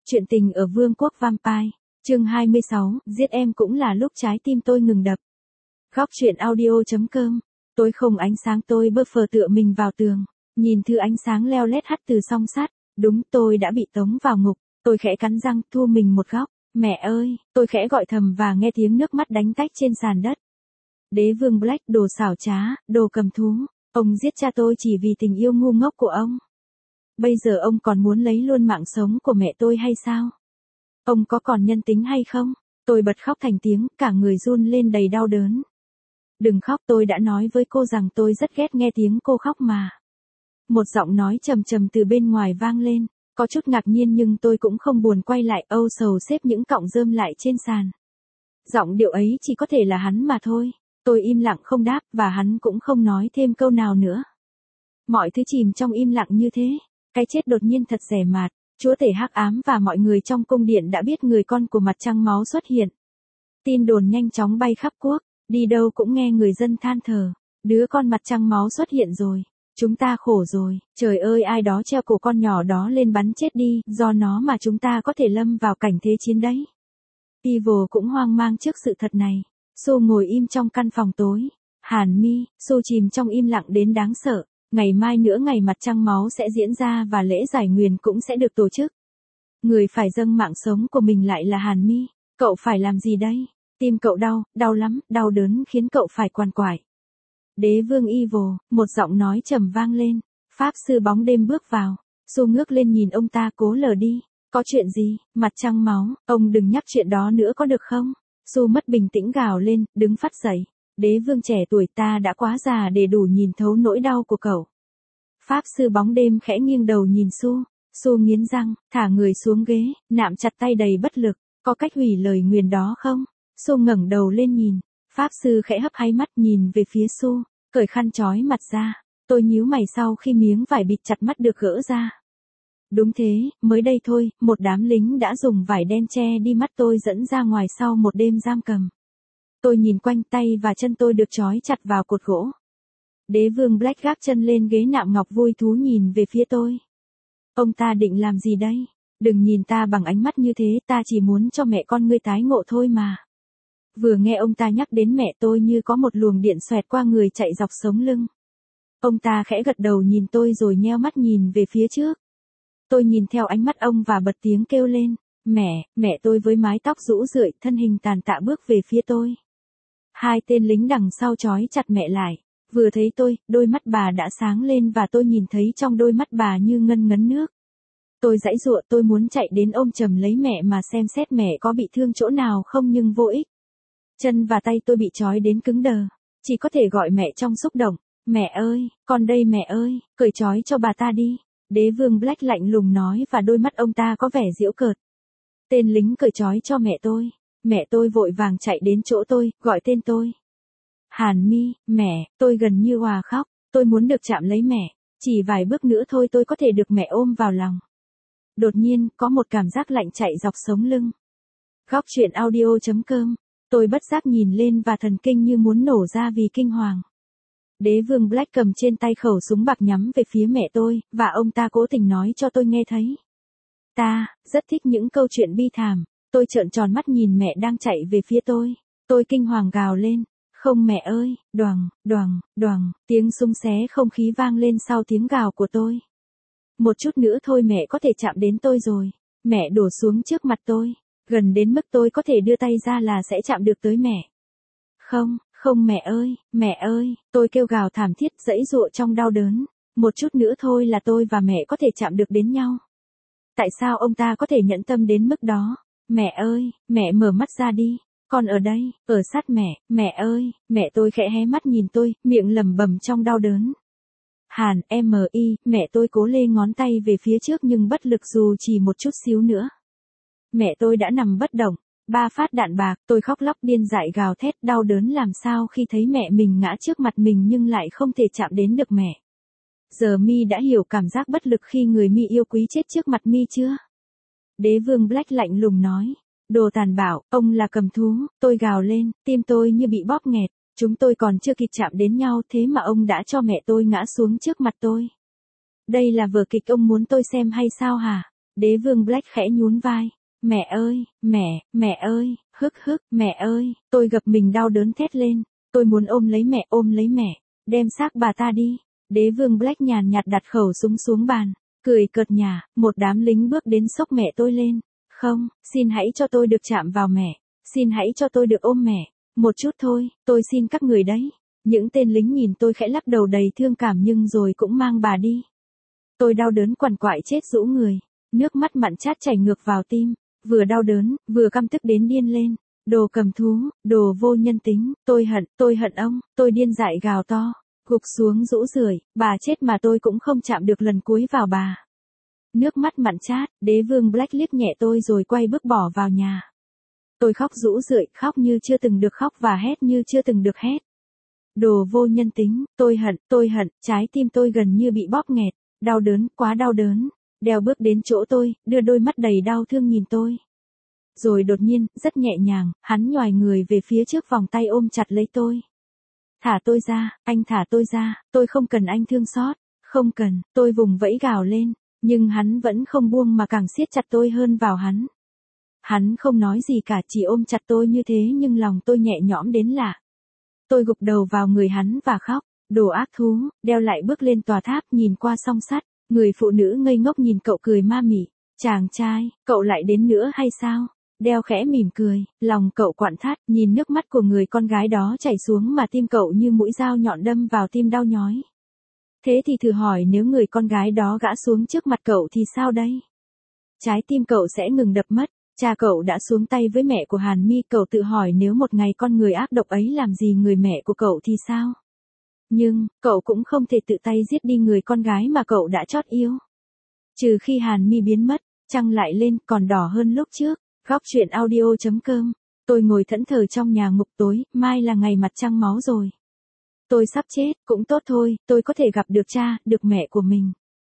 Chuyện tình ở Vương quốc Vampire, chương 26, giết em cũng là lúc trái tim tôi ngừng đập. Góc truyện audio.com. Tối không ánh sáng, tôi bơ phờ tựa mình vào tường, nhìn thứ ánh sáng leo lét hắt từ song sắt. Đúng, tôi đã bị tống vào ngục. Tôi khẽ cắn răng thu mình một góc. Mẹ ơi, tôi khẽ gọi thầm và nghe tiếng nước mắt đánh tách trên sàn đất. Đế vương Black, đồ xảo trá, đồ cầm thú. Ông giết cha tôi chỉ vì tình yêu ngu ngốc của ông. Bây giờ ông còn muốn lấy luôn mạng sống của mẹ tôi hay sao? Ông có còn nhân tính hay không? Tôi bật khóc thành tiếng, cả người run lên đầy đau đớn. Đừng khóc, tôi đã nói với cô rằng tôi rất ghét nghe tiếng cô khóc mà. Một giọng nói trầm trầm từ bên ngoài vang lên, có chút ngạc nhiên nhưng tôi cũng không buồn quay lại âu sầu xếp những cọng rơm lại trên sàn. Giọng điệu ấy chỉ có thể là hắn mà thôi. Tôi im lặng không đáp và hắn cũng không nói thêm câu nào nữa. Mọi thứ chìm trong im lặng như thế. Cái chết đột nhiên thật rẻ mạt, chúa tể hắc ám và mọi người trong cung điện đã biết người con của mặt trăng máu xuất hiện. Tin đồn nhanh chóng bay khắp quốc, đi đâu cũng nghe người dân than thở, đứa con mặt trăng máu xuất hiện rồi, chúng ta khổ rồi, trời ơi ai đó treo cổ con nhỏ đó lên bắn chết đi, do nó mà chúng ta có thể lâm vào cảnh thế chiến đấy. Evil cũng hoang mang trước sự thật này, Su ngồi im trong căn phòng tối, Hàn Mi, Su chìm trong im lặng đến đáng sợ. Ngày mai nữa ngày mặt trăng máu sẽ diễn ra và lễ giải nguyền cũng sẽ được tổ chức. Người phải dâng mạng sống của mình lại là Hàn Mi. Cậu phải làm gì đây? Tim cậu đau, đau lắm, đau đớn khiến cậu phải quằn quại. Đế vương Evil, một giọng nói trầm vang lên. Pháp sư bóng đêm bước vào. Su ngước lên nhìn ông ta cố lờ đi. Có chuyện gì? Mặt trăng máu, ông đừng nhắc chuyện đó nữa có được không? Su mất bình tĩnh gào lên, đứng phắt dậy. Đế vương trẻ tuổi, ta đã quá già để đủ nhìn thấu nỗi đau của cậu. Pháp sư bóng đêm khẽ nghiêng đầu nhìn Su. Su nghiến răng, thả người xuống ghế, nạm chặt tay đầy bất lực. Có cách hủy lời nguyền đó không? Su ngẩng đầu lên nhìn. Pháp sư khẽ hấp háy mắt nhìn về phía Su, cởi khăn trói mặt ra. Tôi nhíu mày sau khi miếng vải bịt chặt mắt được gỡ ra. Đúng thế, mới đây thôi, một đám lính đã dùng vải đen che đi mắt tôi dẫn ra ngoài sau một đêm giam cầm. Tôi nhìn quanh, tay và chân tôi được trói chặt vào cột gỗ. Đế vương Black gác chân lên ghế nạm ngọc vui thú nhìn về phía tôi. Ông ta định làm gì đây? Đừng nhìn ta bằng ánh mắt như thế, ta chỉ muốn cho mẹ con ngươi tái ngộ thôi mà. Vừa nghe ông ta nhắc đến mẹ tôi như có một luồng điện xoẹt qua người chạy dọc sống lưng. Ông ta khẽ gật đầu nhìn tôi rồi nheo mắt nhìn về phía trước. Tôi nhìn theo ánh mắt ông và bật tiếng kêu lên. Mẹ tôi với mái tóc rũ rượi, thân hình tàn tạ bước về phía tôi. Hai tên lính đằng sau trói chặt mẹ lại. Vừa thấy tôi, đôi mắt bà đã sáng lên và tôi nhìn thấy trong đôi mắt bà như ngân ngấn nước. Tôi giãy giụa, tôi muốn chạy đến ôm chầm lấy mẹ mà xem xét mẹ có bị thương chỗ nào không nhưng vô ích. Chân và tay tôi bị trói đến cứng đờ. Chỉ có thể gọi mẹ trong xúc động. Mẹ ơi, con đây mẹ ơi, cởi trói cho bà ta đi. Đế vương Black lạnh lùng nói và đôi mắt ông ta có vẻ giễu cợt. Tên lính cởi trói cho mẹ tôi. Mẹ tôi vội vàng chạy đến chỗ tôi, gọi tên tôi. Hàn Mi, mẹ, tôi gần như òa khóc, tôi muốn được chạm lấy mẹ, chỉ vài bước nữa thôi tôi có thể được mẹ ôm vào lòng. Đột nhiên, có một cảm giác lạnh chạy dọc sống lưng. Góc truyện audio.com, tôi bất giác nhìn lên và thần kinh như muốn nổ ra vì kinh hoàng. Đế vương Black cầm trên tay khẩu súng bạc nhắm về phía mẹ tôi, và ông ta cố tình nói cho tôi nghe thấy. Ta, rất thích những câu chuyện bi thảm. Tôi trợn tròn mắt nhìn mẹ đang chạy về phía tôi. Tôi kinh hoàng gào lên. Không mẹ ơi, đoằng, đoằng, đoằng, tiếng xung xé không khí vang lên sau tiếng gào của tôi. Một chút nữa thôi mẹ có thể chạm đến tôi rồi. Mẹ đổ xuống trước mặt tôi. Gần đến mức tôi có thể đưa tay ra là sẽ chạm được tới mẹ. Không mẹ ơi, tôi kêu gào thảm thiết giãy giụa trong đau đớn. Một chút nữa thôi là tôi và mẹ có thể chạm được đến nhau. Tại sao ông ta có thể nhẫn tâm đến mức đó? Mẹ ơi, mẹ mở mắt ra đi. Con ở đây, ở sát mẹ ơi, mẹ tôi khẽ hé mắt nhìn tôi, miệng lẩm bẩm trong đau đớn. Hàn, mẹ tôi cố lê ngón tay về phía trước nhưng bất lực dù chỉ một chút xíu nữa. Mẹ tôi đã nằm bất động, 3 phát đạn bạc, tôi khóc lóc điên dại gào thét đau đớn làm sao khi thấy mẹ mình ngã trước mặt mình nhưng lại không thể chạm đến được mẹ. Giờ Mi đã hiểu cảm giác bất lực khi người Mi yêu quý chết trước mặt Mi chưa? Đế vương Black lạnh lùng nói. Đồ tàn bạo, ông là cầm thú, tôi gào lên, tim tôi như bị bóp nghẹt, chúng tôi còn chưa kịp chạm đến nhau thế mà ông đã cho mẹ tôi ngã xuống trước mặt tôi. Đây là vở kịch ông muốn tôi xem hay sao hả? Đế vương Black khẽ nhún vai. Mẹ ơi, mẹ ơi, mẹ ơi, tôi gập mình đau đớn thét lên. Tôi muốn ôm lấy mẹ, đem xác bà ta đi. Đế vương Black nhàn nhạt đặt khẩu súng xuống bàn, cười cợt nhả, một đám lính bước đến xốc mẹ tôi lên. Không, xin hãy cho tôi được chạm vào mẹ, xin hãy cho tôi được ôm mẹ, một chút thôi, tôi xin các người đấy. Những tên lính nhìn tôi khẽ lắc đầu đầy thương cảm nhưng rồi cũng mang bà đi. Tôi đau đớn quằn quại chết rũ người, nước mắt mặn chát chảy ngược vào tim, vừa đau đớn, vừa căm tức đến điên lên. Đồ cầm thú, đồ vô nhân tính, tôi hận ông, tôi điên dại gào to, gục xuống rũ rượi, bà chết mà tôi cũng không chạm được lần cuối vào bà. Nước mắt mặn chát, đế vương Black liếc nhẹ tôi rồi quay bước bỏ vào nhà. Tôi khóc rũ rượi, khóc như chưa từng được khóc và hét như chưa từng được hét. Đồ vô nhân tính, tôi hận, trái tim tôi gần như bị bóp nghẹt, đau đớn, quá đau đớn. Đeo bước đến chỗ tôi, đưa đôi mắt đầy đau thương nhìn tôi. Rồi đột nhiên, rất nhẹ nhàng, hắn nhoài người về phía trước vòng tay ôm chặt lấy tôi. Thả tôi ra, anh thả tôi ra, tôi không cần anh thương xót, không cần, tôi vùng vẫy gào lên, nhưng hắn vẫn không buông mà càng siết chặt tôi hơn vào hắn. Hắn không nói gì cả, chỉ ôm chặt tôi như thế nhưng lòng tôi nhẹ nhõm đến lạ. Tôi gục đầu vào người hắn và khóc, đồ ác thú, đeo lại bước lên tòa tháp nhìn qua song sắt, người phụ nữ ngây ngốc nhìn cậu cười ma mị, chàng trai, cậu lại đến nữa hay sao? Đeo khẽ mỉm cười, lòng cậu quặn thắt, nhìn nước mắt của người con gái đó chảy xuống mà tim cậu như mũi dao nhọn đâm vào tim đau nhói. Thế thì thử hỏi nếu người con gái đó gã xuống trước mặt cậu thì sao đây? Trái tim cậu sẽ ngừng đập mất. Cha cậu đã xuống tay với mẹ của Hàn Mi, cậu tự hỏi nếu một ngày con người ác độc ấy làm gì người mẹ của cậu thì sao? Nhưng, cậu cũng không thể tự tay giết đi người con gái mà cậu đã chót yêu. Trừ khi Hàn Mi biến mất, trăng lại lên còn đỏ hơn lúc trước. Góc truyện audio.com. Tôi ngồi thẫn thờ trong nhà ngục tối, mai là ngày mặt trăng máu rồi. Tôi sắp chết, cũng tốt thôi, tôi có thể gặp được cha, được mẹ của mình.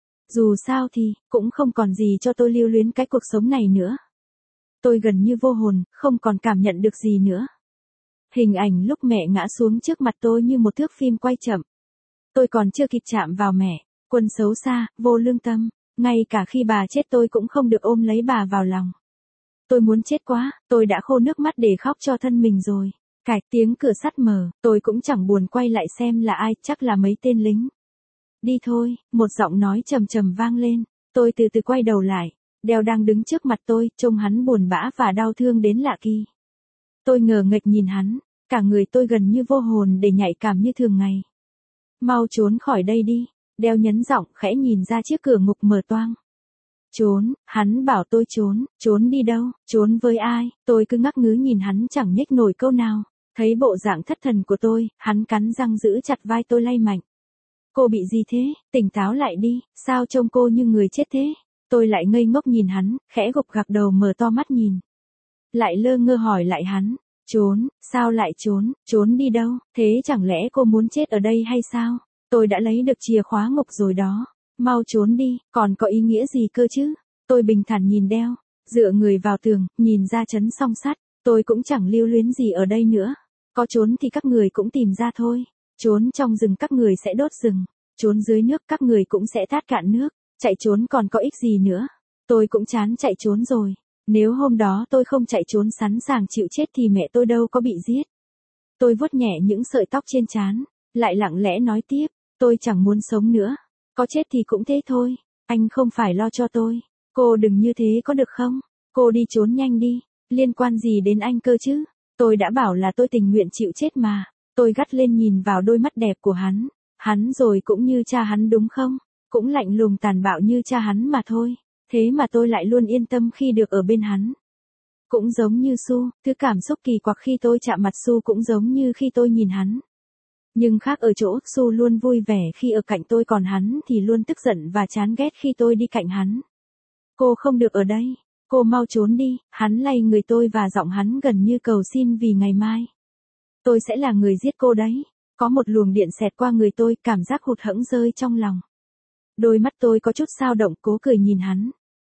Dù sao thì, cũng không còn gì cho tôi lưu luyến cái cuộc sống này nữa. Tôi gần như vô hồn, không còn cảm nhận được gì nữa. Hình ảnh lúc mẹ ngã xuống trước mặt tôi như một thước phim quay chậm. Tôi còn chưa kịp chạm vào mẹ, quân xấu xa, vô lương tâm, ngay cả khi bà chết tôi cũng không được ôm lấy bà vào lòng. Tôi muốn chết quá, tôi đã khô nước mắt để khóc cho thân mình rồi. Cạch tiếng cửa sắt mở, tôi cũng chẳng buồn quay lại xem là ai, chắc là mấy tên lính. Đi thôi, một giọng nói trầm trầm vang lên, tôi từ từ quay đầu lại. Đeo đang đứng trước mặt tôi, trông hắn buồn bã và đau thương đến lạ kỳ. Tôi ngờ nghệch nhìn hắn, cả người tôi gần như vô hồn để nhạy cảm như thường ngày. Mau trốn khỏi đây đi, Đeo nhấn giọng khẽ nhìn ra chiếc cửa ngục mở toang. Trốn, hắn bảo tôi trốn đi đâu, trốn với ai, tôi cứ ngắc ngứ nhìn hắn chẳng nhếch nổi câu nào. Thấy bộ dạng thất thần của tôi, hắn cắn răng giữ chặt vai tôi lay mạnh. Cô bị gì thế, tỉnh táo lại đi, sao trông cô như người chết thế? Tôi lại ngây ngốc nhìn hắn, khẽ gục gặc đầu mở to mắt nhìn. Lại lơ ngơ hỏi lại hắn, trốn, sao lại trốn đi đâu, thế chẳng lẽ cô muốn chết ở đây hay sao? Tôi đã lấy được chìa khóa ngục rồi đó, mau trốn đi, còn có ý nghĩa gì cơ chứ? Tôi bình thản nhìn Đeo, dựa người vào tường, nhìn ra trấn song sắt, tôi cũng chẳng lưu luyến gì ở đây nữa. Có trốn thì các người cũng tìm ra thôi, trốn trong rừng các người sẽ đốt rừng, trốn dưới nước các người cũng sẽ tát cạn nước. Chạy trốn còn có ích gì nữa? Tôi cũng chán chạy trốn rồi. Nếu hôm đó tôi không chạy trốn sẵn sàng chịu chết thì mẹ tôi đâu có bị giết. Tôi vuốt nhẹ những sợi tóc trên trán, lại lặng lẽ nói tiếp, tôi chẳng muốn sống nữa. Có chết thì cũng thế thôi, anh không phải lo cho tôi. Cô đừng như thế có được không? Cô đi trốn nhanh đi, liên quan gì đến anh cơ chứ? Tôi đã bảo là tôi tình nguyện chịu chết mà. Tôi gắt lên nhìn vào đôi mắt đẹp của hắn. Hắn rồi cũng như cha hắn đúng không? Cũng lạnh lùng tàn bạo như cha hắn mà thôi, thế mà tôi lại luôn yên tâm khi được ở bên hắn. Cũng giống như Su, thứ cảm xúc kỳ quặc khi tôi chạm mặt Su cũng giống như khi tôi nhìn hắn. Nhưng khác ở chỗ, Su luôn vui vẻ khi ở cạnh tôi còn hắn thì luôn tức giận và chán ghét khi tôi đi cạnh hắn. Cô không được ở đây, cô mau trốn đi, hắn lay người tôi và giọng hắn gần như cầu xin vì ngày mai. Tôi sẽ là người giết cô đấy, có một luồng điện xẹt qua người tôi, cảm giác hụt hẫng rơi trong lòng. Đôi mắt tôi có chút dao động, cố cười nhìn hắn.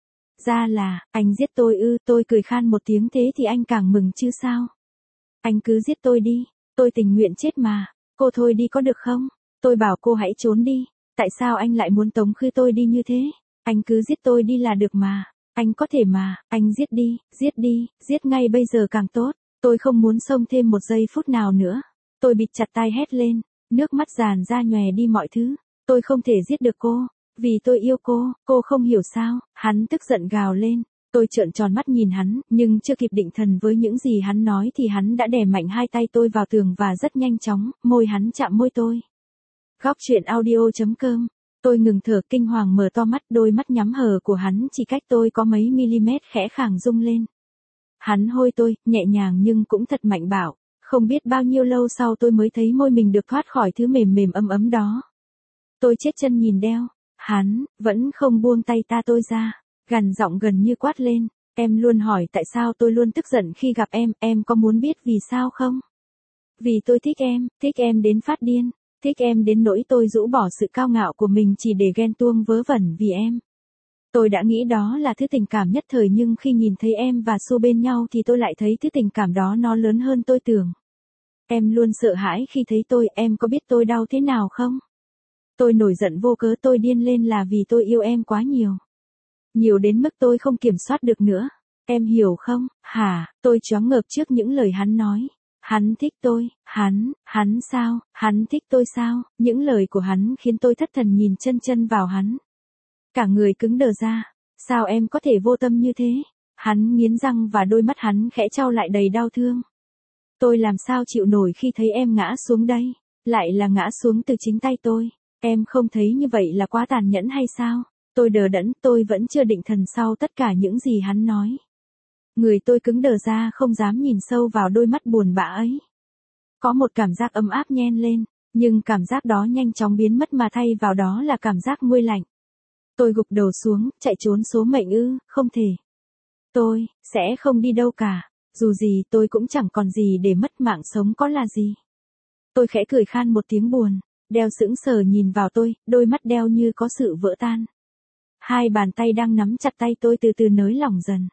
Ra là, anh giết tôi ư? Tôi cười khan một tiếng, thế thì anh càng mừng chứ sao? Anh cứ giết tôi đi, tôi tình nguyện chết mà. Cô thôi đi có được không? Tôi bảo cô hãy trốn đi. Tại sao anh lại muốn tống khứ tôi đi như thế? Anh cứ giết tôi đi là được mà. Anh có thể mà, anh giết đi, giết ngay bây giờ càng tốt. Tôi không muốn sống thêm một giây phút nào nữa. Tôi bịt chặt tai hét lên, nước mắt tràn ra nhòe đi mọi thứ. Tôi không thể giết được cô, vì tôi yêu cô không hiểu sao. Hắn tức giận gào lên. Tôi trợn tròn mắt nhìn hắn, nhưng chưa kịp định thần với những gì hắn nói thì hắn đã đè mạnh hai tay tôi vào tường và rất nhanh chóng, môi hắn chạm môi tôi. Góc truyện audio.com. Tôi ngừng thở kinh hoàng mở to mắt, đôi mắt nhắm hờ của hắn chỉ cách tôi có mấy mm khẽ khàng rung lên. Hắn hôi tôi, nhẹ nhàng nhưng cũng thật mạnh bạo. Không biết bao nhiêu lâu sau tôi mới thấy môi mình được thoát khỏi thứ mềm mềm ấm ấm đó. Tôi chết chân nhìn đeo. Hắn, vẫn không buông tay tôi ra. Gằn giọng gần như quát lên. Em luôn hỏi tại sao tôi luôn tức giận khi gặp em có muốn biết vì sao không? Vì tôi thích em đến phát điên. Thích em đến nỗi tôi rũ bỏ sự cao ngạo của mình chỉ để ghen tuông vớ vẩn vì em. Tôi đã nghĩ đó là thứ tình cảm nhất thời nhưng khi nhìn thấy em và Su bên nhau thì tôi lại thấy thứ tình cảm đó nó lớn hơn tôi tưởng. Em luôn sợ hãi khi thấy tôi, em có biết tôi đau thế nào không? Tôi nổi giận vô cớ, tôi điên lên là vì tôi yêu em quá nhiều. Nhiều đến mức tôi không kiểm soát được nữa. Em hiểu không? Hả? Tôi choáng ngợp trước những lời hắn nói. Hắn thích tôi, hắn sao, hắn thích tôi sao? Những lời của hắn khiến tôi thất thần nhìn chân vào hắn. Cả người cứng đờ ra. Sao em có thể vô tâm như thế? Hắn nghiến răng và đôi mắt hắn khẽ trao lại đầy đau thương. Tôi làm sao chịu nổi khi thấy em ngã xuống đây? Lại là ngã xuống từ chính tay tôi. Em không thấy như vậy là quá tàn nhẫn hay sao? Tôi đờ đẫn, tôi vẫn chưa định thần sau tất cả những gì hắn nói. Người tôi cứng đờ ra không dám nhìn sâu vào đôi mắt buồn bã ấy. Có một cảm giác ấm áp nhen lên, nhưng cảm giác đó nhanh chóng biến mất mà thay vào đó là cảm giác nguôi lạnh. Tôi gục đầu xuống, chạy trốn số mệnh ư, không thể. Tôi sẽ không đi đâu cả, dù gì tôi cũng chẳng còn gì để mất, mạng sống có là gì. Tôi khẽ cười khan một tiếng buồn, Đeo sững sờ nhìn vào tôi, đôi mắt Đeo như có sự vỡ tan. Hai bàn tay đang nắm chặt tay tôi từ từ nới lỏng dần.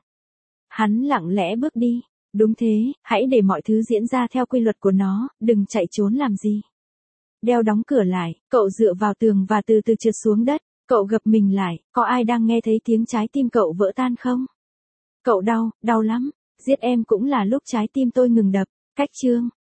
Hắn lặng lẽ bước đi. Đúng thế, hãy để mọi thứ diễn ra theo quy luật của nó, đừng chạy trốn làm gì. Đeo đóng cửa lại, cậu dựa vào tường và từ từ trượt xuống đất. Cậu gập mình lại, có ai đang nghe thấy tiếng trái tim cậu vỡ tan không? Cậu đau lắm. Giết em cũng là lúc trái tim tôi ngừng đập. Cách chương